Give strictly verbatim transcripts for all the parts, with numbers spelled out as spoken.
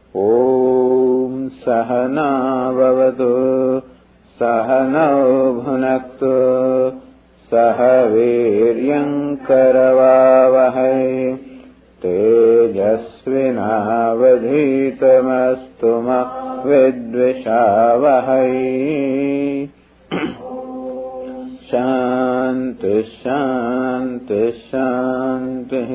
ॐ सहना भवतु सहनौ भुनक्तु सह वीर्यं करवावहै तेजस्विनावधीतमस्तु मा विद्विषावहै। शान्ति शान्ति शान्तिः।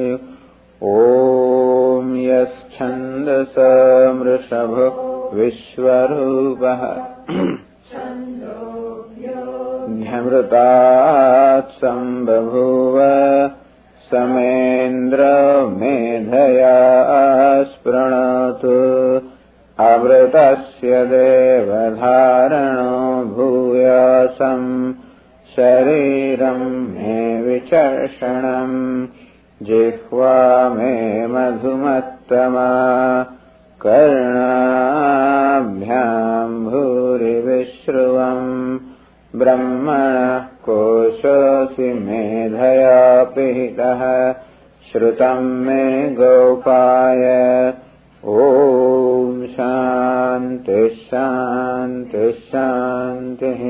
ॐ यश्छन्दसा मृषभो विश्वरूपः ध्यमृतात् सम्बभूव समेन्द्रो मेधया स्पृणोतु अमृतस्य देवधारणो भूयासम् शरीरं मे विचर्षणम् जिह्वा मे मधुमत्तमा कर्णाभ्याम् भूरिविश्रुवम् ब्रह्मणः कोशोऽसि मेधया पिहितः श्रुतम् मे गोपाय। ॐ शान्ति शान्ति शान्तिः।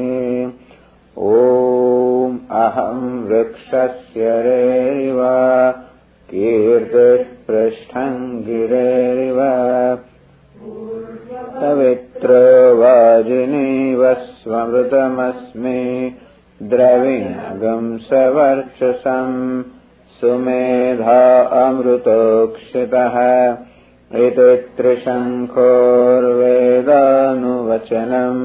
ॐ अहं वृक्षस्य रेरिव कीर्तिः पृष्ठं गिरेरिव पवित्रो वाजिनीव स्वमृतमस्मि द्रविणगं सवर्चसं सुमेधा अमृतोक्षितः इति त्रिशङ्खोर्वेदानुवचनम्।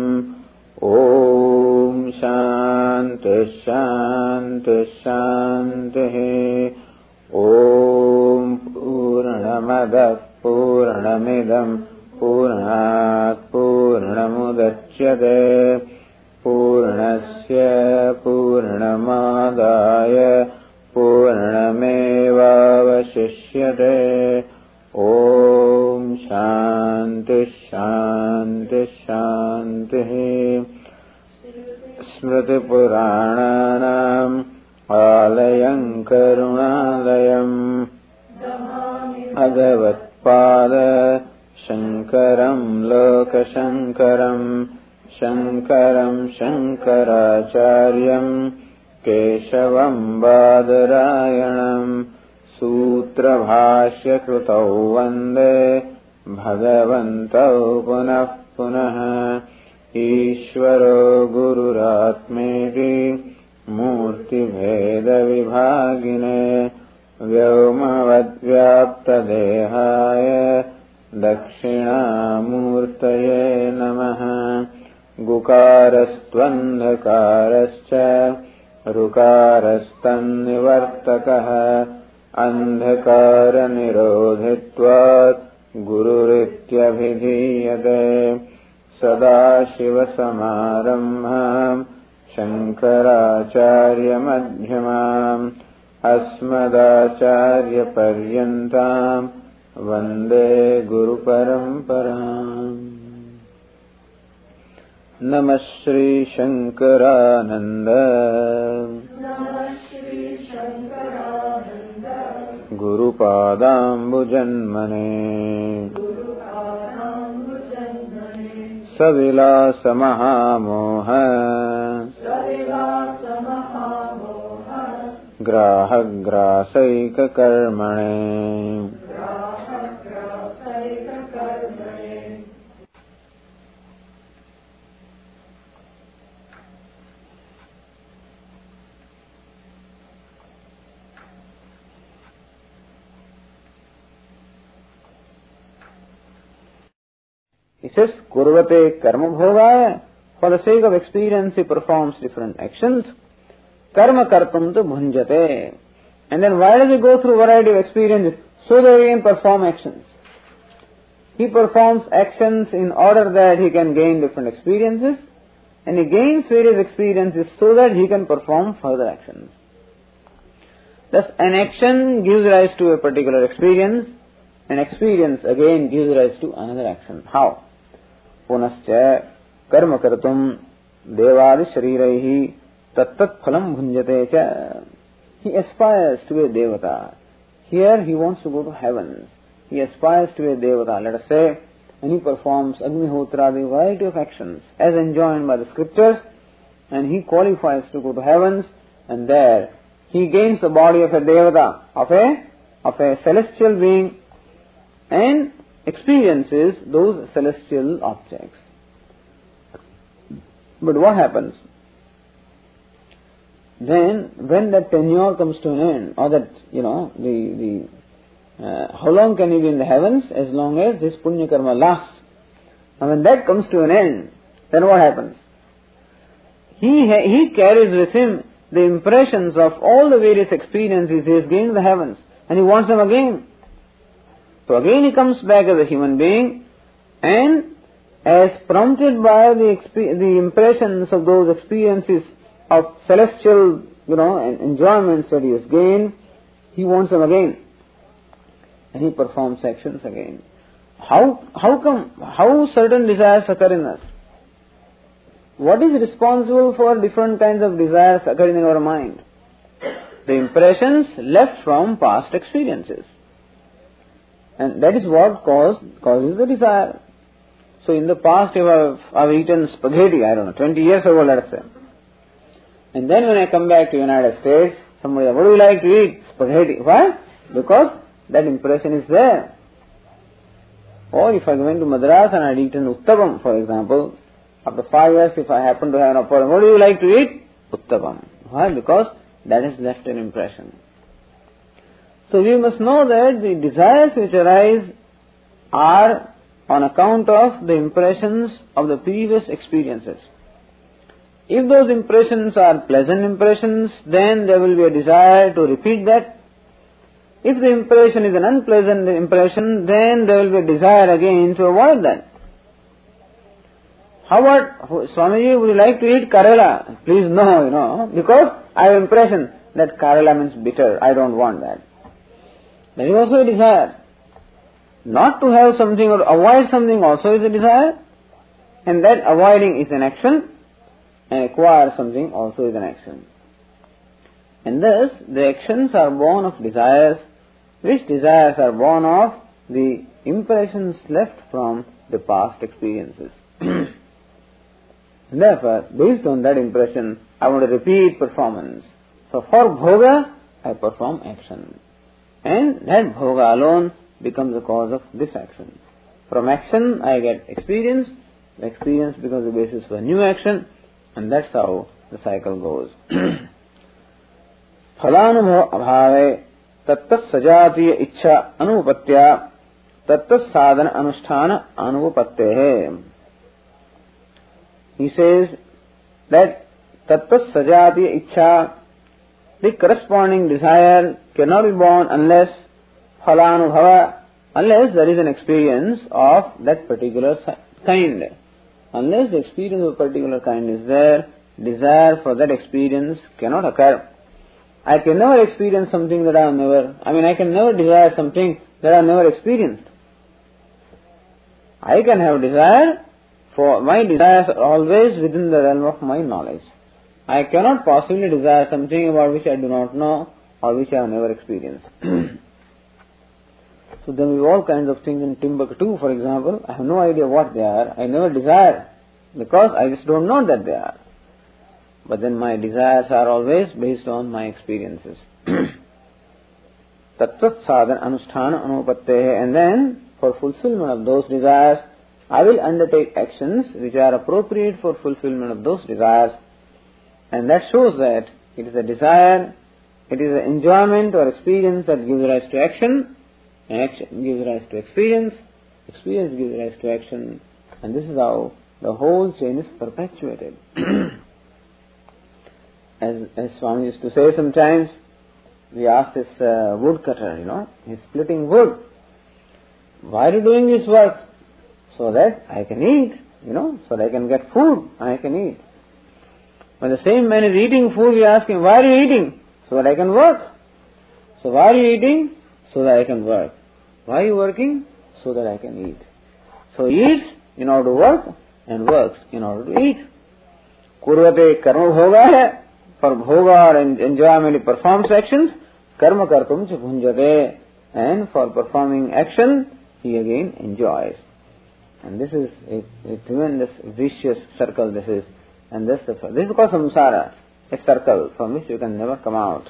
ॐ शान्ति शान्ति शान्तिः। ॐ पूर्णमदः पूर्णमिदं पूर्णात् पूर्णमुदच्यते पूर्णस्य पूर्णमादाय पूर्णमेवावशिष्यते। ॐ शान्ति शान्ति शान्तिः। स्मृतिपुराणानाम् आलयं करुणालयं भगवत्पाद शङ्करं लोकशङ्करं शङ्करं शङ्कराचार्यं केशवं बादरायणं सूत्रभाष्यकृतौ वन्दे भगवन्तौ पुनः पुनः। ईश्वरो गुरुरात्मेति मूर्तिभेदविभागिने व्योमवद्व्याप्तदेहाय दक्षिणामूर्तये नमः। गुकारस्त्वन्धकारश्च ऋकारस्तन्निवर्तकः अन्धकारनिरोधित्वात् गुरुरित्यभिधीयते। सदाशिवसमारम्भाम् शङ्कराचार्यमध्यमाम् अस्मदाचार्यपर्यन्ताम् वन्दे गुरुपरम्पराम्। नमः Shri शङ्करानन्द गुरुपादाम्बुजन्मने सविलासमहामोह ग्राहग्रासैककर्मणे He says, Kurvate karma bhogaya. For the sake of experience, he performs different actions. Karma kartum tu bhunjate. And then why does he go through variety of experiences? So that he can perform actions. He performs actions in order that he can gain different experiences. And he gains various experiences so that he can perform further actions. Thus, an action gives rise to a particular experience. An experience again gives rise to another action. How? Punascha karma kartum devadi shariraihi tattat phalam bhunjate cha. He aspires to be a devata. Here he wants to go to heavens. he aspires to be a devata, let us say, and he performs Agnihotra, the variety of actions as enjoined by the scriptures, and he qualifies to go to heavens, and there he gains the body of a devata, of a, of a celestial being, and experiences those celestial objects. But what happens? Then, when that tenure comes to an end, or that, you know, the, the, uh, how long can he be in the heavens? As long as this punya karma lasts. And when that comes to an end, then what happens? He, ha- he carries with him the impressions of all the various experiences he has gained in the heavens, and he wants them again. So again he comes back as a human being, and as prompted by the, exp- the impressions of those experiences of celestial, you know, enjoyments that he has gained, he wants them again. And he performs actions again. How, how come, how certain desires occur in us? What is responsible for different kinds of desires occurring in our mind? The impressions left from past experiences. And that is what cause, causes the desire. So in the past, if I've, I've eaten spaghetti, I don't know, twenty years ago, let us say. And then when I come back to the United States, somebody, what do you like to eat? Spaghetti. Why? Because that impression is there. Or if I went to Madras and I had eaten Uttapam, for example, after five years, if I happen to have an opportunity, what do you like to eat? Uttapam. Why? Because that has left an impression. So we must know that the desires which arise are on account of the impressions of the previous experiences. If those impressions are pleasant impressions, then there will be a desire to repeat that. If the impression is an unpleasant impression, then there will be a desire again to avoid that. How about, Swamiji, would you like to eat Karela? Please no, you know, because I have impression that Karela means bitter. I don't want that. There is also a desire. Not to have something or avoid something also is a desire. And that avoiding is an action. And acquire something also is an action. And thus, the actions are born of desires, which desires are born of the impressions left from the past experiences. Therefore, based on that impression, I want to repeat performance. So for bhoga, I perform action. And that bhoga alone becomes the cause of this action. From action, I get experience. The experience becomes the basis for new action. And that's how the cycle goes. Phalanubhave tattas sajatiya ichcha anupatya tattas sadhana anusthana anupattehe. He says that tattas sajatiya ichcha, the corresponding desire cannot be born unless phalanubhava, unless there is an experience of that particular kind. Unless the experience of a particular kind is there, desire for that experience cannot occur. I can never experience something that I have never, I mean I can never desire something that I have never experienced. I can have desire, for my desires are always within the realm of my knowledge. I cannot possibly desire something about which I do not know or which I have never experienced. So there will be all kinds of things in Timbuktu, for example. I have no idea what they are. I never desire because I just don't know that they are. But then my desires are always based on my experiences. Tattat sadhana anusthana anupattehe. And then, for fulfillment of those desires, I will undertake actions which are appropriate for fulfillment of those desires. And that shows that it is a desire, it is an enjoyment or experience that gives rise to action. Action gives rise to experience, experience gives rise to action, and this is how the whole chain is perpetuated. as, as Swami used to say sometimes, we asked this uh, woodcutter, you know, he's splitting wood. Why are you doing this work? So that I can eat, you know, so that I can get food and I can eat. When the same man is eating food, we ask him, why are you eating? So that I can work. So why are you eating? So that I can work. Why are you working? So that I can eat. So he eats in order to work and works in order to eat. Kurvate karma bhoga hai. For bhoga and enjoyment he performs actions. Karma kartum cha bhunjate. and for performing action, he again enjoys. And this is a, a tremendous vicious circle, this is. And this, this is called samsara, a circle from which you can never come out.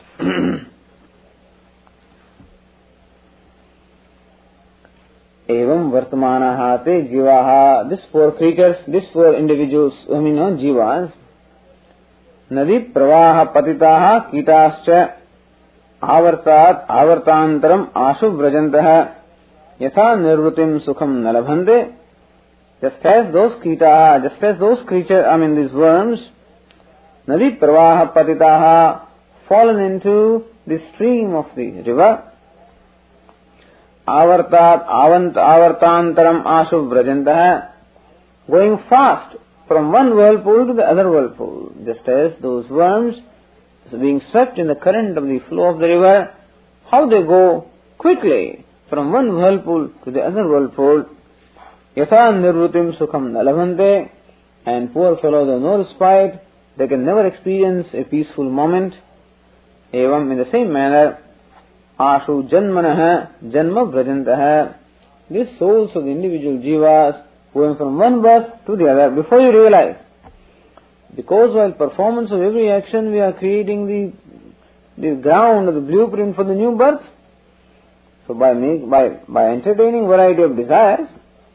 Evam vartamanaha te jivaha, these four creatures, these four individuals, I mean, no, jivas, nadi pravaha patitaha kitascha avartat avartantaram ashu vrajantaha yatha nirvrutim sukham nalabhante. Just as those kitaha, just as those creatures, I mean these worms, nadi pravaha patitaha, fallen into the stream of the river, avartat avant avartantaram ashu vrajantaha, going fast from one whirlpool to the other whirlpool, just as those worms being swept in the current of the flow of the river, how they go quickly from one whirlpool to the other whirlpool. Yatha nirvrutim sukham nalabhante, and poor fellows have no respite, they can never experience a peaceful moment. Evam, in the same manner, ashu janmanaha janma vrajantaha, these souls of the individual jivas going from one birth to the other, before you realize. Because while performance of every action we are creating the, the ground or the blueprint for the new birth. So by make, by, by entertaining variety of desires,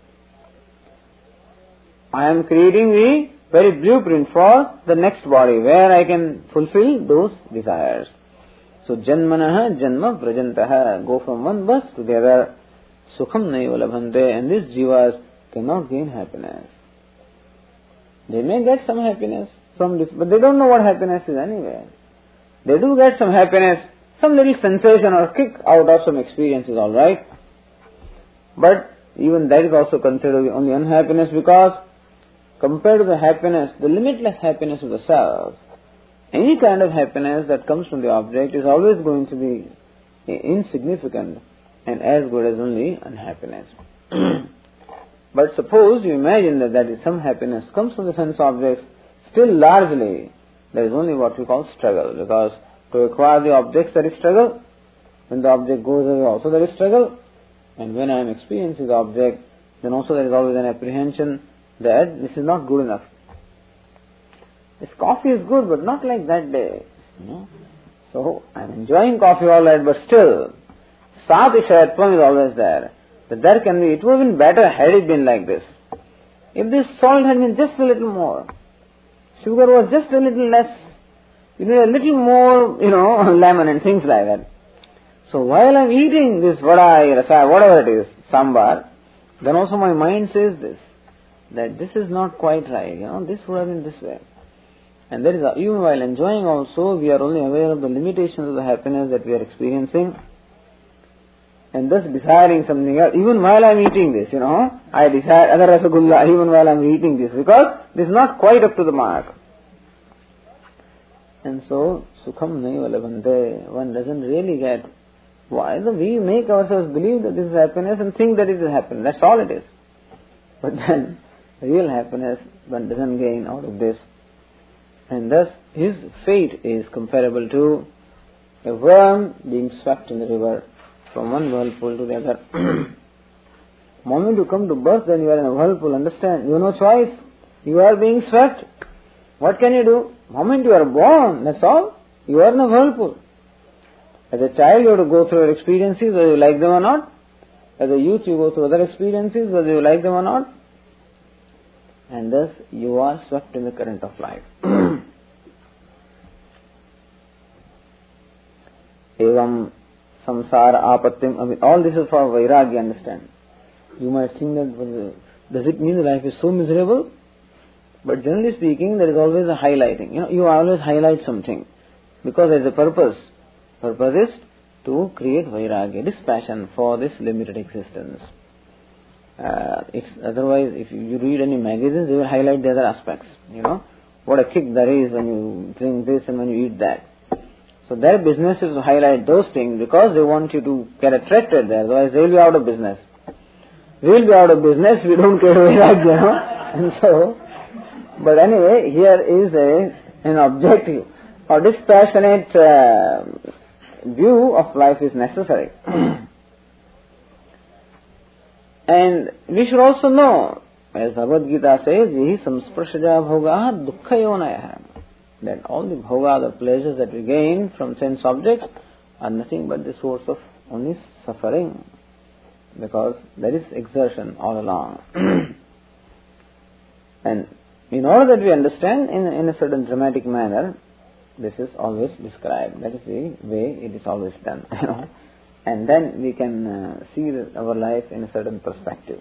I am creating the very blueprint for the next body where I can fulfill those desires. So janmanaha janma vrajantaha, go from one birth to the other, sukham naiva labhante, and these jivas cannot gain happiness. They may get some happiness from this, but they don't know what happiness is anyway. They do get some happiness, some little sensation or kick out of some experience is alright. But even that is also considered only unhappiness, because compared to the happiness, the limitless happiness of the self, any kind of happiness that comes from the object is always going to be insignificant and as good as only unhappiness. But suppose you imagine that, that some happiness comes from the sense objects, still largely there is only what we call struggle, because to acquire the objects there is struggle, when the object goes away also there is struggle, and when I am experiencing the object, then also there is always an apprehension that this is not good enough. This coffee is good, but not like that day. You know? So I am enjoying coffee all right, but still, satishyatvam is always there. That there can be, it would have been better had it been like this. If this salt had been just a little more, sugar was just a little less, you need a little more, you know, lemon and things like that. So while I am eating this vada, rasa, whatever it is, sambar, then also my mind says this, that this is not quite right, you know, this would have been this way. And that is, even while enjoying also, we are only aware of the limitations of the happiness that we are experiencing, and thus desiring something else. Even while I am eating this, you know, I desire other rasagulla even while I am eating this, because this is not quite up to the mark. And so, sukham naiva labhante, one doesn't really get why. We make ourselves believe that this is happiness and think that it is happiness. That's all it is. But then, real happiness one doesn't gain out of this. And thus, his fate is comparable to a worm being swept in the river from one whirlpool to the other. Moment you come to birth, then you are in a whirlpool, understand? You have no choice. You are being swept. What can you do? Moment you are born, that's all. You are in a whirlpool. As a child, you have to go through your experiences, whether you like them or not. As a youth, you go through other experiences, whether you like them or not. And thus, you are swept in the current of life. Evam samsara apatyam, I mean, all this is for vairagya, understand. You might think that, does it mean life is so miserable? But generally speaking, there is always a highlighting. You know, you always highlight something, because there is a purpose. Purpose is to create vairagya, dispassion for this limited existence. Uh, it's otherwise, if you read any magazines, they will highlight the other aspects. You know, what a kick there is when you drink this and when you eat that. So their business is to highlight those things because they want you to get attracted there. Otherwise, they will be out of business. We will be out of business. We don't care vairagya, you know. And so, but anyway, here is a an objective or dispassionate uh, view of life is necessary. And we should also know, as Bhagavad Gita says, Vihi samsprashaja bhogaha dukkha yonaya, that all the bhoga, the pleasures that we gain from sense objects, are nothing but the source of only suffering, because there is exertion all along. And in order that we understand in, in a certain dramatic manner, this is always described. That is the way it is always done. You know? And then we can uh, see the, our life in a certain perspective.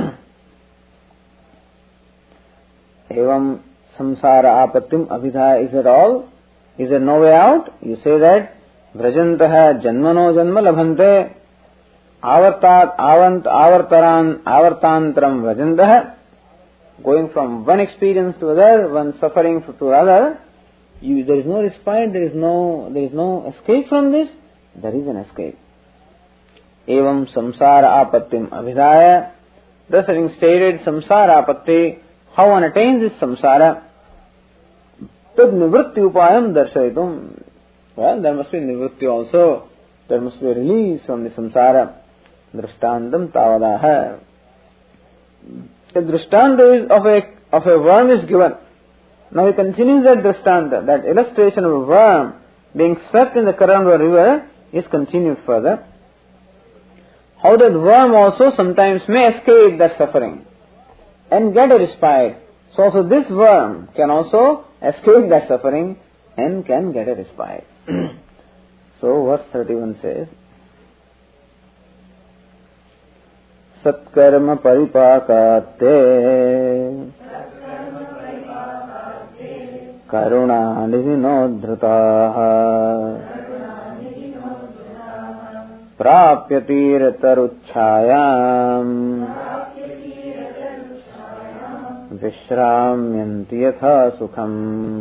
Evam samsara apattim abhidhaya, is it all? Is there no way out? You say that vrajantaha janmano janma labhante avartat avant avartaran avartantram vrajantaha, going from one experience to other, one suffering to other. You, there is no respite, there is no there is no escape from this. There is an escape. Evam samsara apattim abhidhaya, thus having stated samsara apatti, how one attains this samsara, tad nivritti upayam darshayitum. Well, there must be nivritti also. There must be a release from the samsara. Drishtantam tavadaha. The drishtanta is of a of a worm is given. Now he continues that drishtanta, that illustration of a worm being swept in the current of a river is continued further. How that worm also sometimes may escape that suffering and get a respite. So also this worm can also escape that suffering and can get a respite. So verse thirty-one says, Satkarma paripakate Karuna nidhinodhrutaha Prapyatirtaruchhayam Vishramyanti yatha sukham.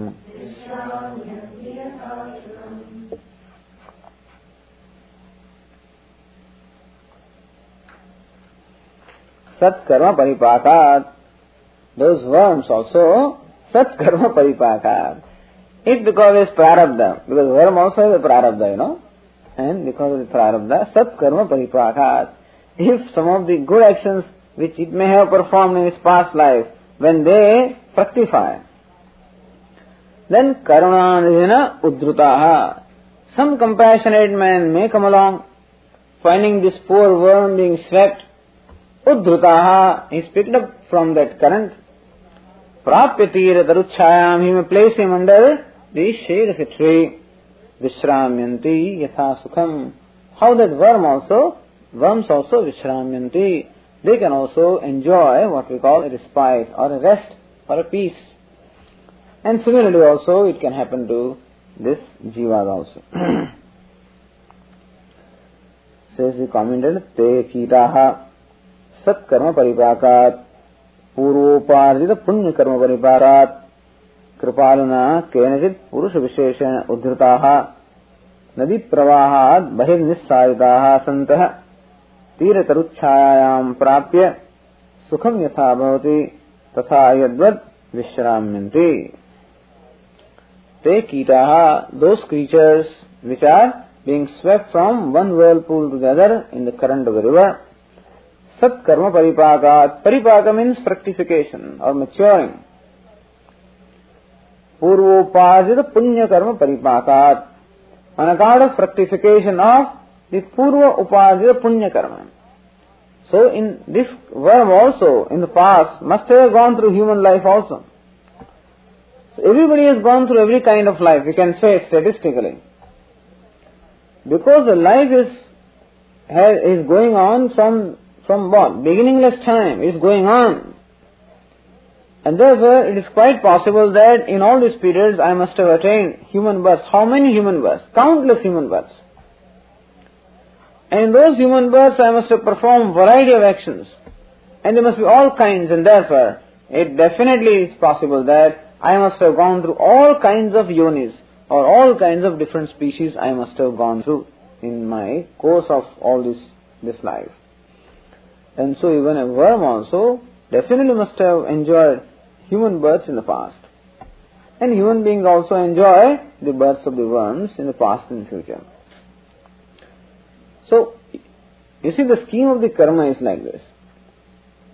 Sat karma paripakat. Those worms also, sat karma paripakat. It because it's prarabdha, because worm also has a prarabdha, you know. And because of the prarabdha, sat karma paripakat. If some of the good actions which it may have performed in its past life, when they fructify, then karuna nidhina udhrutaha. Some compassionate man may come along, finding this poor worm being swept. Udhrutaha, he is picked up from that current. Prapyatir daruchhayam, he may place him under the shade of a tree. Vishramyanti yatha sukham. How that worm also, worms also vishramyanti, they can also enjoy what we call a respite or a rest or a peace. And similarly also it can happen to this jivas also. Says the commentator, te kitaha sat karma paripakat purvoparjita punya karma paripakat kripaluna kenajit purusha visheshana udhritaha nadi pravahat bahir nissayitaha santah तीरतरुच्छायायां प्राप्य सुखम यथा भवति तथा यद्वद विश्राम्यन्ति. Te kitaha, those creatures which are being swept from one whirlpool to the other in the current of the river. Sat karma paripakat. Paripaka means fructification or maturing. Purvopajita punya karma paripakat. On account of fructification of the purva upajita punya karma. So in this worm also, in the past, must have gone through human life also. So everybody has gone through every kind of life, we can say statistically. Because the life is is going on from, from what? Beginningless time is going on. And therefore it is quite possible that in all these periods I must have attained human births. How many human births? Countless human births. And in those human births I must have performed variety of actions. And there must be all kinds, and therefore it definitely is possible that I must have gone through all kinds of yonis, or all kinds of different species I must have gone through in my course of all this, this life. And so even a worm also definitely must have enjoyed human births in the past. And human beings also enjoy the births of the worms in the past and future. So, you see, the scheme of the karma is like this.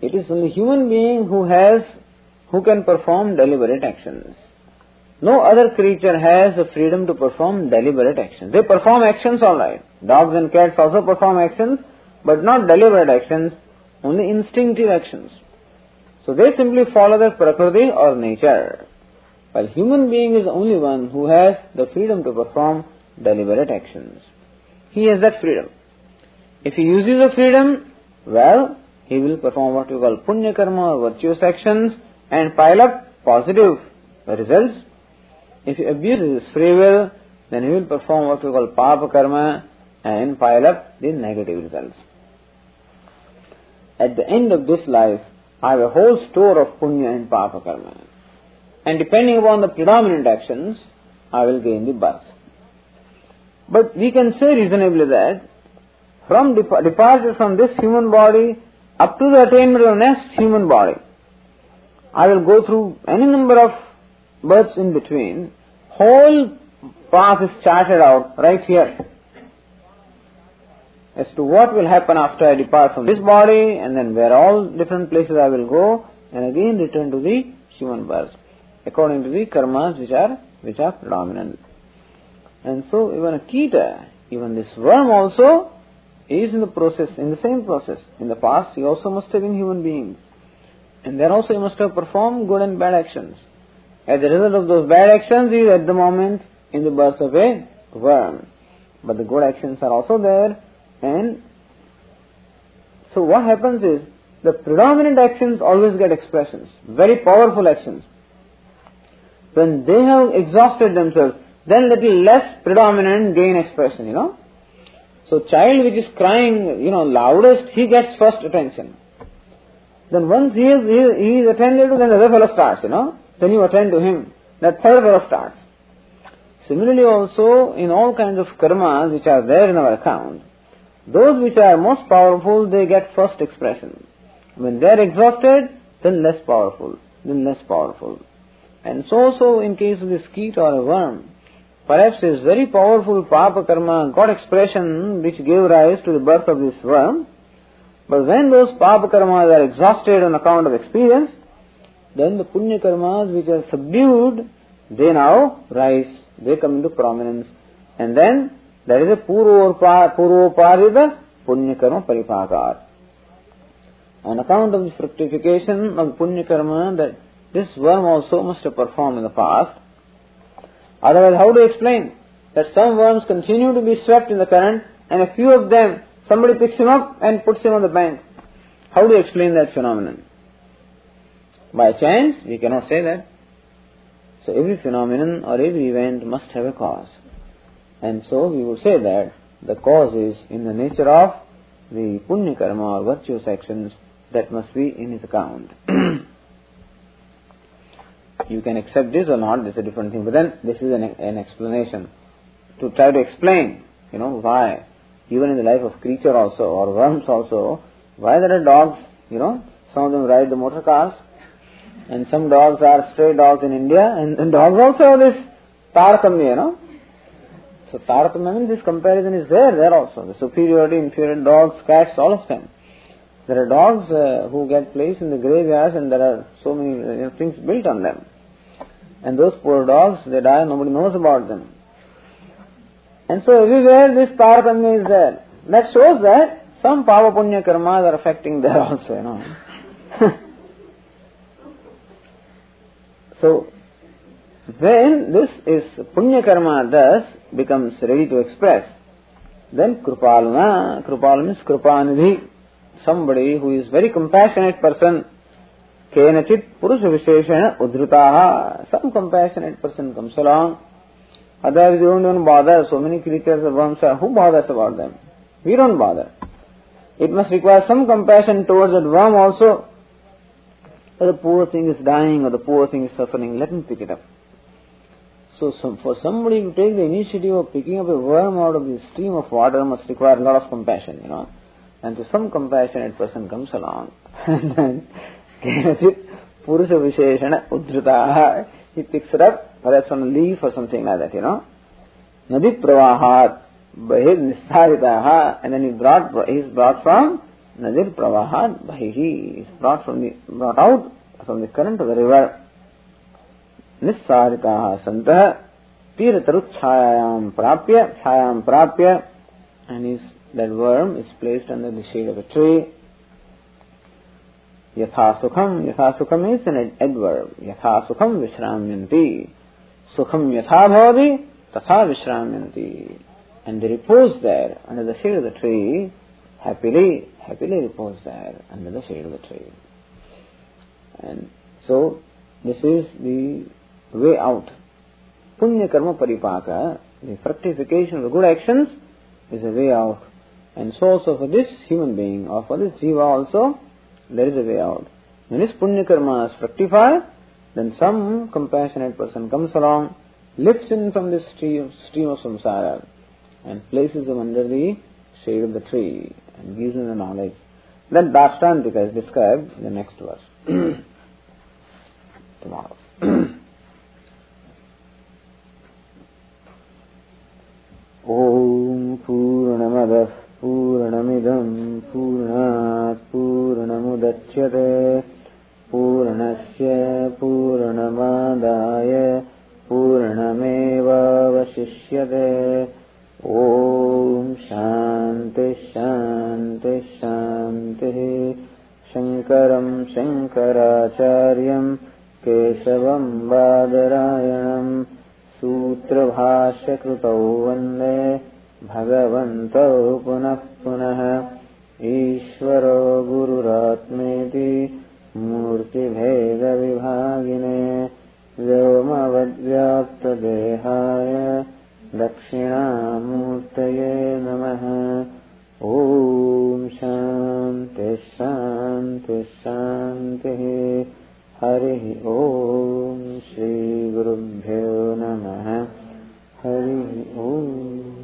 it is only human being who has, who can perform deliberate actions. No other creature has the freedom to perform deliberate actions. They perform actions alright. Dogs and cats also perform actions, but not deliberate actions, only instinctive actions. So they simply follow their prakriti or nature. While human being is the only one who has the freedom to perform deliberate actions. He has that freedom. If he uses the freedom, well, he will perform what we call punya karma or virtuous actions and pile up positive results. If he abuses his free will, then he will perform what we call papa karma and pile up the negative results. At the end of this life, I have a whole store of punya and papa karma. And depending upon the predominant actions, I will gain the birth. But we can say reasonably that from dep- departure from this human body up to the attainment of the next human body, I will go through any number of births in between. Whole path is charted out right here as to what will happen after I depart from this body, and then where all different places I will go, and again return to the human birth, according to the karmas which are which are predominant. And so even a kita, even this worm also is in the process, in the same process. In the past he also must have been human being. And there also he must have performed good and bad actions. As a result of those bad actions, he is at the moment in the birth of a worm. But the good actions are also there. And so what happens is, the predominant actions always get expressions, very powerful actions. When they have exhausted themselves, then little less predominant gain expression, you know. So child which is crying, you know, loudest, he gets first attention. Then once he is, he is, he is attended to, then the other fellow starts, you know. Then you attend to him. That third fellow starts. Similarly also, in all kinds of karmas which are there in our account, those which are most powerful, they get first expression. When they are exhausted, then less powerful, then less powerful. And so also in case of this skeet or a worm, perhaps his very powerful papa karma got expression which gave rise to the birth of this worm. But when those papa karmas are exhausted on account of experience, then the punya karmas which are subdued, they now rise, they come into prominence. And then there is a purvoparida punya karma paripakar. On account of the fructification of punya karma that this worm also must have performed in the past. Otherwise, how to explain that some worms continue to be swept in the current and a few of them, somebody picks him up and puts him on the bank? How do you explain that phenomenon? By chance? We cannot say that. So every phenomenon or every event must have a cause. And so we would say that the cause is in the nature of the punya karma or virtuous actions that must be in his account. You can accept this or not, this is a different thing. But then this is an, an explanation to try to explain, you know, why even in the life of creature also or worms also, why there are dogs, you know, some of them ride the motor cars and some dogs are stray dogs in India, and, and dogs also have this taratamya, you know. So taratamya means this comparison is there, there also. The superiority, inferiority, dogs, cats, all of them. There are dogs uh, who get placed in the graveyards and there are so many you know, things built on them. And those poor dogs, they die, nobody knows about them. And so everywhere this taratamya is there. That shows that some pava punya karmas are affecting there also, you know. So, when this is punya karma thus becomes ready to express, then krupalana, krupal means krupanidhi, somebody who is very compassionate person, kenachit purusha visheshana udhritaha, some compassionate person comes along. Otherwise you don't even bother, so many creatures of worms are, who bothers about them? We don't bother. It must require some compassion towards that worm also. The poor thing is dying or the poor thing is suffering, let him pick it up. So some, for somebody to take the initiative of picking up a worm out of the stream of water must require a lot of compassion, you know. And so some compassionate person comes along and then Purusha Visheshana Udhritaha, he picks it up, perhaps on a leaf or something like that, you know. Nadi Pravahat Bahid Nisaritaha, and then he brought, he is brought from nadir pravahat bhahi, is brought from the brought out from the current of the river. Nissaritaha santah tiratarut chhayayam prapya, chhayam prapya, and is that worm is placed under the shade of a tree. Yatha sukham, yatha sukham is an adverb. Yatha sukham vishramyanti. Sukham yatha bhavati tatha vishramyanti. And they repose there under the shade of the tree, happily, happily repose there under the shade of the tree. And so, this is the way out. Punya karma paripaka, the fructification of the good actions, is a way out. And so also for this human being, or for this jiva also, there is a way out. When his punya karma is fructified, then some compassionate person comes along, lifts him from this stream, stream of samsara, and places him under the shade of the tree, and gives him the knowledge. That Dashtantika is described in the next verse. Tomorrow. Om Purnamadah Purnamidam Purnat Purnamudachyate Purnasya Purnamadaya Purnameva Vasishyate. Om Shanti Shanti Shanti. Shankaram Shankaracharyam Kesavam Badarayanam Sutra Bhashya Krutau Vande Bhagavantau Punah Punah. Ishvaro Gururatmeti Murti Bheda Vibhagine Vyomavadyapta Dehaya Dakshinamurtaye Namaha. Om Shanti Shanti Shanti. Hari Om Shri Gurubhyo Namaha. Hari Om.